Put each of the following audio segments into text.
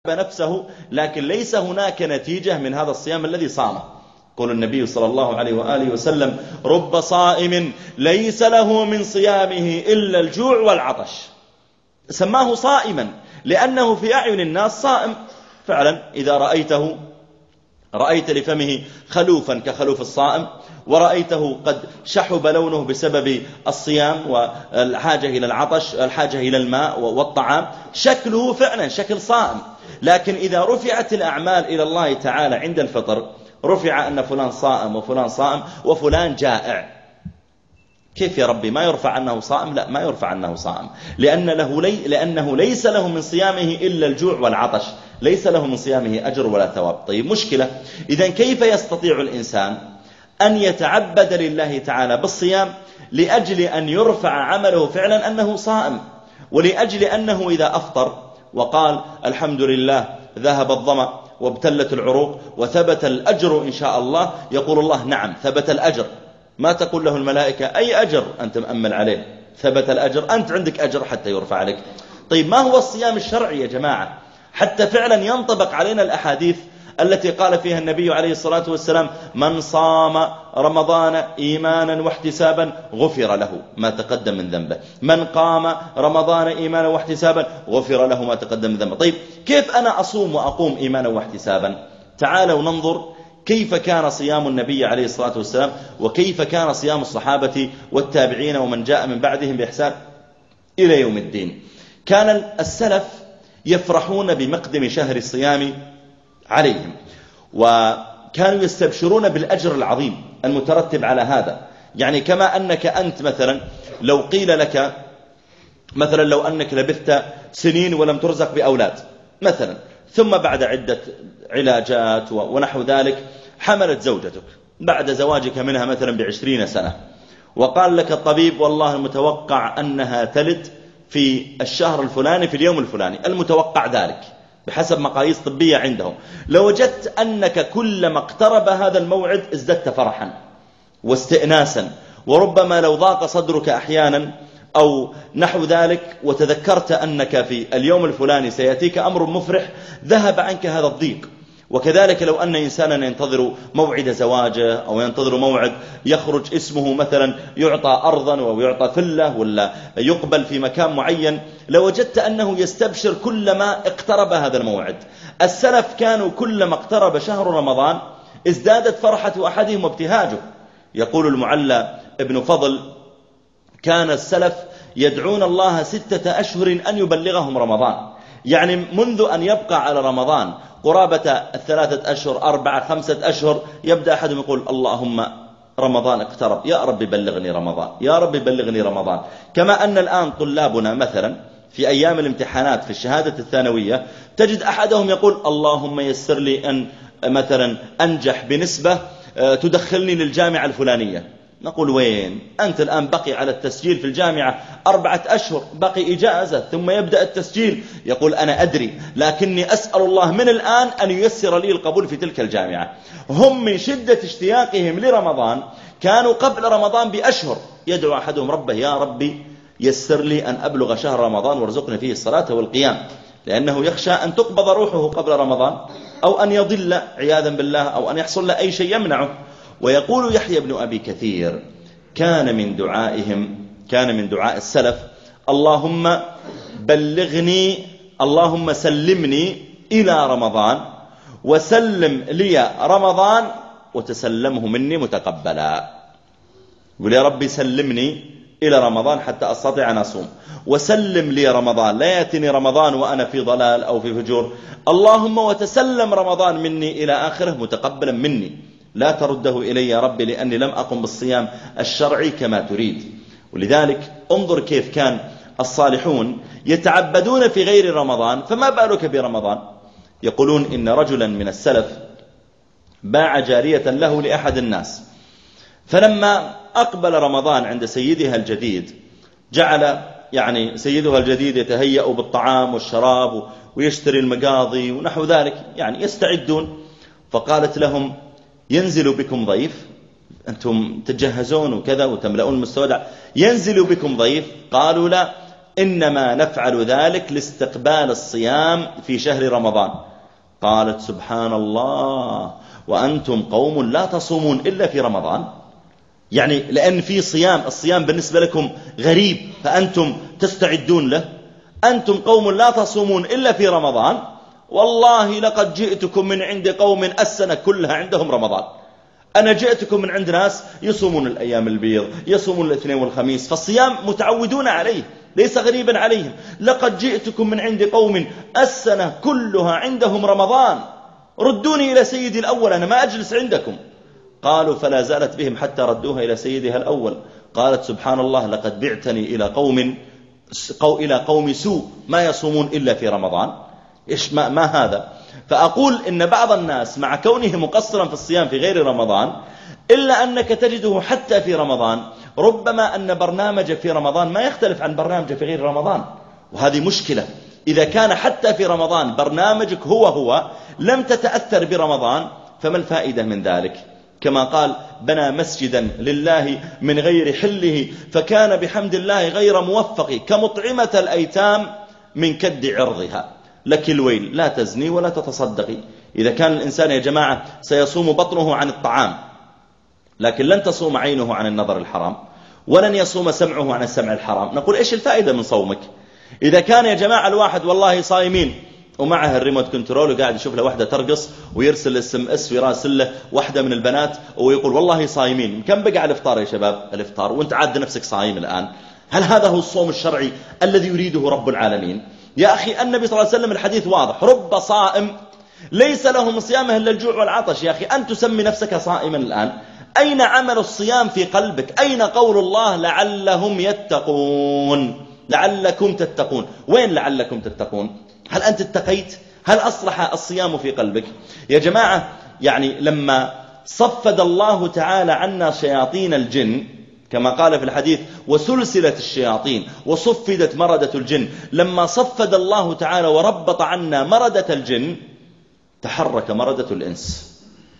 نفسه، لكن ليس هناك نتيجة من هذا الصيام الذي صامه. قول النبي صلى الله عليه وآله وسلم: رب صائم ليس له من صيامه إلا الجوع والعطش. سماه صائما لأنه في أعين الناس صائم فعلا. إذا رأيت لفمه خلوفا كخلوف الصائم، ورأيته قد شحب لونه بسبب الصيام والحاجة إلى العطش، الحاجة إلى الماء والطعام، شكله فعلا شكل صائم. لكن إذا رفعت الأعمال إلى الله تعالى عند الفطر، رفع أن فلان صائم وفلان صائم وفلان جائع. كيف يا ربي ما يرفع أنه صائم؟ لا، ما يرفع أنه صائم، لأنه ليس له من صيامه إلا الجوع والعطش، ليس له من صيامه أجر ولا ثواب. طيب مشكلة، إذن كيف يستطيع الإنسان أن يتعبد لله تعالى بالصيام لأجل أن يرفع عمله فعلا أنه صائم، ولأجل أنه إذا أفطر وقال الحمد لله ذهب الظمأ وابتلت العروق وثبت الأجر إن شاء الله، يقول الله نعم ثبت الأجر. ما تقول له الملائكة أي أجر أنت مأمل عليه؟ ثبت الأجر، أنت عندك أجر حتى يرفع عليك. طيب ما هو الصيام الشرعي يا جماعة حتى فعلا ينطبق علينا الأحاديث التي قال فيها النبي عليه الصلاة والسلام: من صام رمضان إيمانا واحتسابا غفر له ما تقدم من ذنبه، من قام رمضان إيمانا واحتسابا غفر له ما تقدم من ذنبه. طيب كيف أنا أصوم وأقوم إيمانا واحتسابا؟ تعالوا ننظر كيف كان صيام النبي عليه الصلاة والسلام، وكيف كان صيام الصحابة والتابعين ومن جاء من بعدهم بإحسان إلى يوم الدين. كان السلف يفرحون بمقدم شهر الصيام عليهم، وكانوا يستبشرون بالأجر العظيم المترتب على هذا. يعني كما أنك أنت مثلا لو قيل لك مثلا لو أنك لبثت سنين ولم ترزق بأولاد مثلا، ثم بعد عدة علاجات ونحو ذلك حملت زوجتك بعد زواجك منها مثلا ب20 سنة، وقال لك الطبيب والله المتوقع أنها تلد في الشهر الفلاني في اليوم الفلاني، المتوقع ذلك بحسب مقاييس طبية عندهم. لوجدت أنك كلما اقترب هذا الموعد ازددت فرحا واستئناسا، وربما لو ضاق صدرك أحيانا أو نحو ذلك وتذكرت أنك في اليوم الفلاني سيأتيك أمر مفرح ذهب عنك هذا الضيق. وكذلك لو أن إنسانا ينتظر موعد زواجه أو ينتظر موعد يخرج اسمه مثلا يعطى أرضا أو يعطى فلة ولا يقبل في مكان معين، لوجدت أنه يستبشر كلما اقترب هذا الموعد. السلف كانوا كلما اقترب شهر رمضان ازدادت فرحة أحدهم وابتهاجه. يقول المعلى ابن فضل: كان السلف يدعون الله 6 أشهر أن يبلغهم رمضان، يعني منذ أن يبقى على رمضان قرابة 3 أشهر 4 5 أشهر يبدأ أحدهم يقول اللهم رمضان اقترب، يا رب بلغني رمضان، يا رب بلغني رمضان. كما أن الآن طلابنا مثلا في أيام الامتحانات في الشهادة الثانوية تجد أحدهم يقول اللهم يسر لي أن مثلا أنجح بنسبة تدخلني للجامعة الفلانية. نقول وين أنت الآن؟ بقي على التسجيل في الجامعة 4 أشهر، بقي إجازة ثم يبدأ التسجيل. يقول أنا أدري، لكني أسأل الله من الآن أن ييسر لي القبول في تلك الجامعة. هم من شدة اشتياقهم لرمضان كانوا قبل رمضان بأشهر يدعو أحدهم ربه: يا ربي يسر لي أن أبلغ شهر رمضان وارزقني فيه الصلاة والقيام، لأنه يخشى أن تقبض روحه قبل رمضان أو أن يضل عياذا بالله أو أن يحصل له أي شيء يمنعه. ويقول يحيى بن أبي كثير: كان من دعاء السلف اللهم بلغني، اللهم سلمني إلى رمضان وسلم لي رمضان وتسلمه مني متقبلا. يقول يا ربي سلمني إلى رمضان حتى أستطيع أن أصوم، وسلم لي رمضان، لا يأتني رمضان وأنا في ضلال أو في فجور. اللهم وتسلم رمضان مني إلى آخره متقبلا مني، لا ترده إلي يا ربي لأني لم أقم بالصيام الشرعي كما تريد. ولذلك انظر كيف كان الصالحون يتعبدون في غير رمضان، فما بالك برمضان. يقولون إن رجلا من السلف باع جارية له لأحد الناس، فلما أقبل رمضان عند سيدها الجديد جعل يعني سيدها الجديد يتهيأ بالطعام والشراب ويشتري المقاضي ونحو ذلك، يعني يستعدون. فقالت لهم ينزل بكم ضيف، أنتم تجهزون وكذا وتملؤون المستودع، ينزل بكم ضيف؟ قالوا لا. إنما نفعل ذلك لاستقبال الصيام في شهر رمضان. قالت سبحان الله، وأنتم قوم لا تصومون إلا في رمضان؟ يعني لأن في صيام، الصيام بالنسبة لكم غريب فأنتم تستعدون له. أنتم قوم لا تصومون إلا في رمضان، والله لقد جئتكم من عند قوم السنة كلها عندهم رمضان. أنا جئتكم من عند ناس يصومون الأيام البيض، يصومون الاثنين والخميس، فالصيام متعودون عليه ليس غريبا عليهم. لقد جئتكم من عند قوم السنة كلها عندهم رمضان، ردوني إلى سيدي الأول، أنا ما أجلس عندكم. قالوا فلا زالت بهم حتى ردوها إلى سيدها الأول. قالت سبحان الله، لقد بعتني إلى قوم سوء ما يصومون إلا في رمضان. إيش ما هذا؟ فأقول إن بعض الناس مع كونه مقصرا في الصيام في غير رمضان، إلا أنك تجده حتى في رمضان ربما أن برنامج في رمضان ما يختلف عن برنامج في غير رمضان، وهذه مشكلة. إذا كان حتى في رمضان برنامجك هو لم تتأثر برمضان، فما الفائدة من ذلك؟ كما قال بنى مسجدا لله من غير حله، فكان بحمد الله غير موفق، كمطعمة الأيتام من كد عرضها. لك الويل، لا تزني ولا تتصدقي. إذا كان الإنسان يا جماعة سيصوم بطنه عن الطعام، لكن لن تصوم عينه عن النظر الحرام، ولن يصوم سمعه عن السمع الحرام، نقول إيش الفائدة من صومك؟ إذا كان يا جماعة الواحد والله صايمين ومعه الريموت كنترول وقاعد يشوف له واحدة ترقص ويرسل SMS ويراسل له واحدة من البنات ويقول والله صايمين، كم بقى الإفطار يا شباب؟ الإفطار، وانت عاد نفسك صايم الآن. هل هذا هو الصوم الشرعي الذي يريده رب العالمين؟ يا أخي النبي صلى الله عليه وسلم الحديث واضح، رب صائم ليس له من صيامه إلا الجوع والعطش. يا أخي أن تسمي نفسك صائما الآن؟ أين عمل الصيام في قلبك؟ أين قول الله لعلهم يتقون؟ لعلكم تتقون، وين لعلكم تتقون؟ هل أنت اتقيت؟ هل أصلح الصيام في قلبك؟ يا جماعة يعني لما صفد الله تعالى عنا شياطين الجن كما قال في الحديث وسلسلة الشياطين وصفدت مردة الجن، لما صفد الله تعالى وربط عنا مردة الجن تحرك مردة الإنس،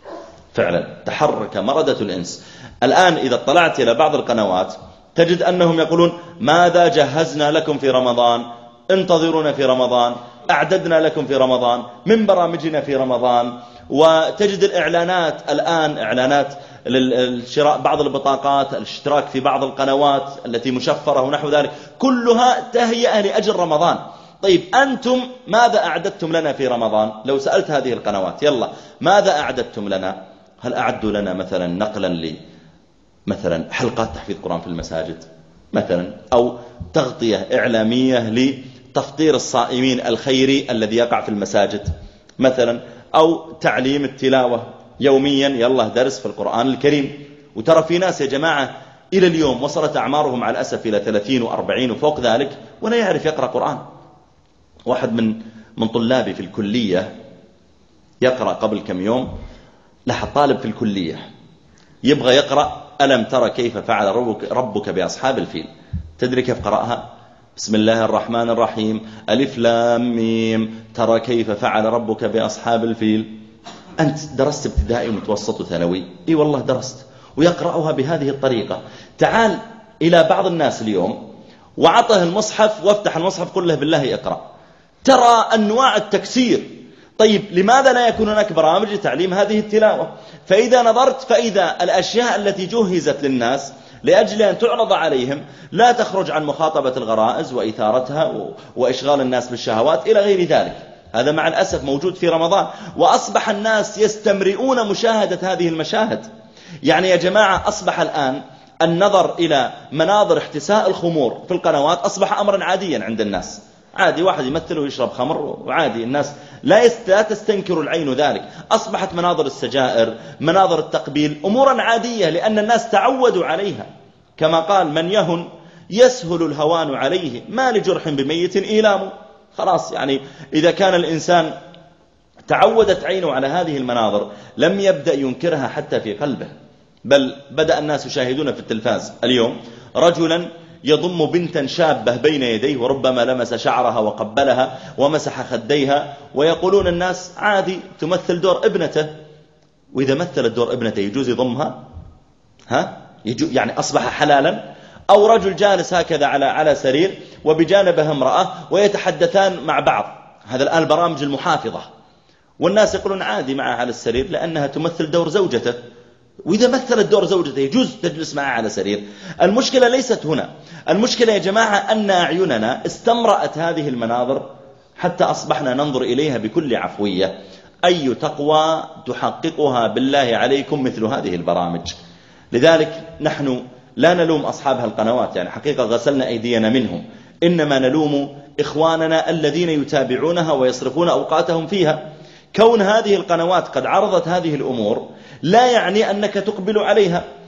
فعلا تحرك مردة الإنس. الآن إذا اطلعت إلى بعض القنوات تجد أنهم يقولون ماذا جهزنا لكم في رمضان، انتظرونا في رمضان، أعددنا لكم في رمضان، من برامجنا في رمضان. وتجد الإعلانات الآن، إعلانات للشراء بعض البطاقات، الاشتراك في بعض القنوات التي مشفرة ونحو ذلك، كلها تهيئة لأجل رمضان. طيب أنتم ماذا أعددتم لنا في رمضان؟ لو سألت هذه القنوات يلا ماذا أعددتم لنا؟ هل أعدوا لنا مثلا نقلا مثلا حلقات تحفيظ قرآن في المساجد مثلا، أو تغطية إعلامية لتفطير الصائمين الخيري الذي يقع في المساجد مثلا، أو تعليم التلاوة يوميا، يلا درس في القرآن الكريم. وترى في ناس يا جماعة إلى اليوم وصلت أعمارهم على الأسف إلى 30 و40 وفوق ذلك ولا يعرف يقرأ قرآن. واحد من طلابي في الكلية يقرأ قبل كم يوم، لاحظ طالب في الكلية يبغى يقرأ ألم ترى كيف فعل ربك بأصحاب الفيل. تدري كيف قرأها؟ بسم الله الرحمن الرحيم ألف لام ميم ترى كيف فعل ربك بأصحاب الفيل. أنت درست ابتدائي ومتوسط وثانوي؟ إي والله درست. ويقرأها بهذه الطريقة. تعال إلى بعض الناس اليوم وعطه المصحف وافتح المصحف قل له بالله اقرأ، ترى أنواع التكسير. طيب لماذا لا يكون هناك برامج لتعليم هذه التلاوة؟ فإذا نظرت فإذا الأشياء التي جهزت للناس لأجل أن تعرض عليهم لا تخرج عن مخاطبة الغرائز وإثارتها وإشغال الناس بالشهوات إلى غير ذلك. هذا مع الأسف موجود في رمضان، وأصبح الناس يستمرئون مشاهدة هذه المشاهد. يعني يا جماعة أصبح الآن النظر إلى مناظر احتساء الخمور في القنوات أصبح أمرا عاديا عند الناس. عادي واحد يمثل ويشرب خمر وعادي، الناس لا تستنكر العين ذلك. أصبحت مناظر السجائر، مناظر التقبيل أمورا عادية لأن الناس تعودوا عليها. كما قال من يهن يسهل الهوان عليه ما لجرح بميت إيلام. خلاص يعني إذا كان الإنسان تعودت عينه على هذه المناظر لم يبدأ ينكرها حتى في قلبه، بل بدأ الناس يشاهدون في التلفاز اليوم رجلا يضم بنتا شابة بين يديه وربما لمس شعرها وقبلها ومسح خديها، ويقولون الناس عادي تمثل دور ابنته، وإذا مثلت دور ابنته يجوز يضمها؟ يعني أصبح حلالا؟ أو رجل جالس هكذا على سرير وبجانبه امرأة ويتحدثان مع بعض. هذا الآن البرامج المحافظة، والناس يقولون عادي معها على السرير لأنها تمثل دور زوجته، وإذا مثلت دور زوجته يجوز تجلس معها على سرير. المشكلة ليست هنا، المشكلة يا جماعة أن أعيننا استمرأت هذه المناظر حتى أصبحنا ننظر إليها بكل عفوية. أي تقوى تحققها بالله عليكم مثل هذه البرامج؟ لذلك نحن لا نلوم أصحاب القنوات، يعني حقيقة غسلنا أيدينا منهم، إنما نلوم إخواننا الذين يتابعونها ويصرفون أوقاتهم فيها. كون هذه القنوات قد عرضت هذه الأمور لا يعني أنك تقبل عليها،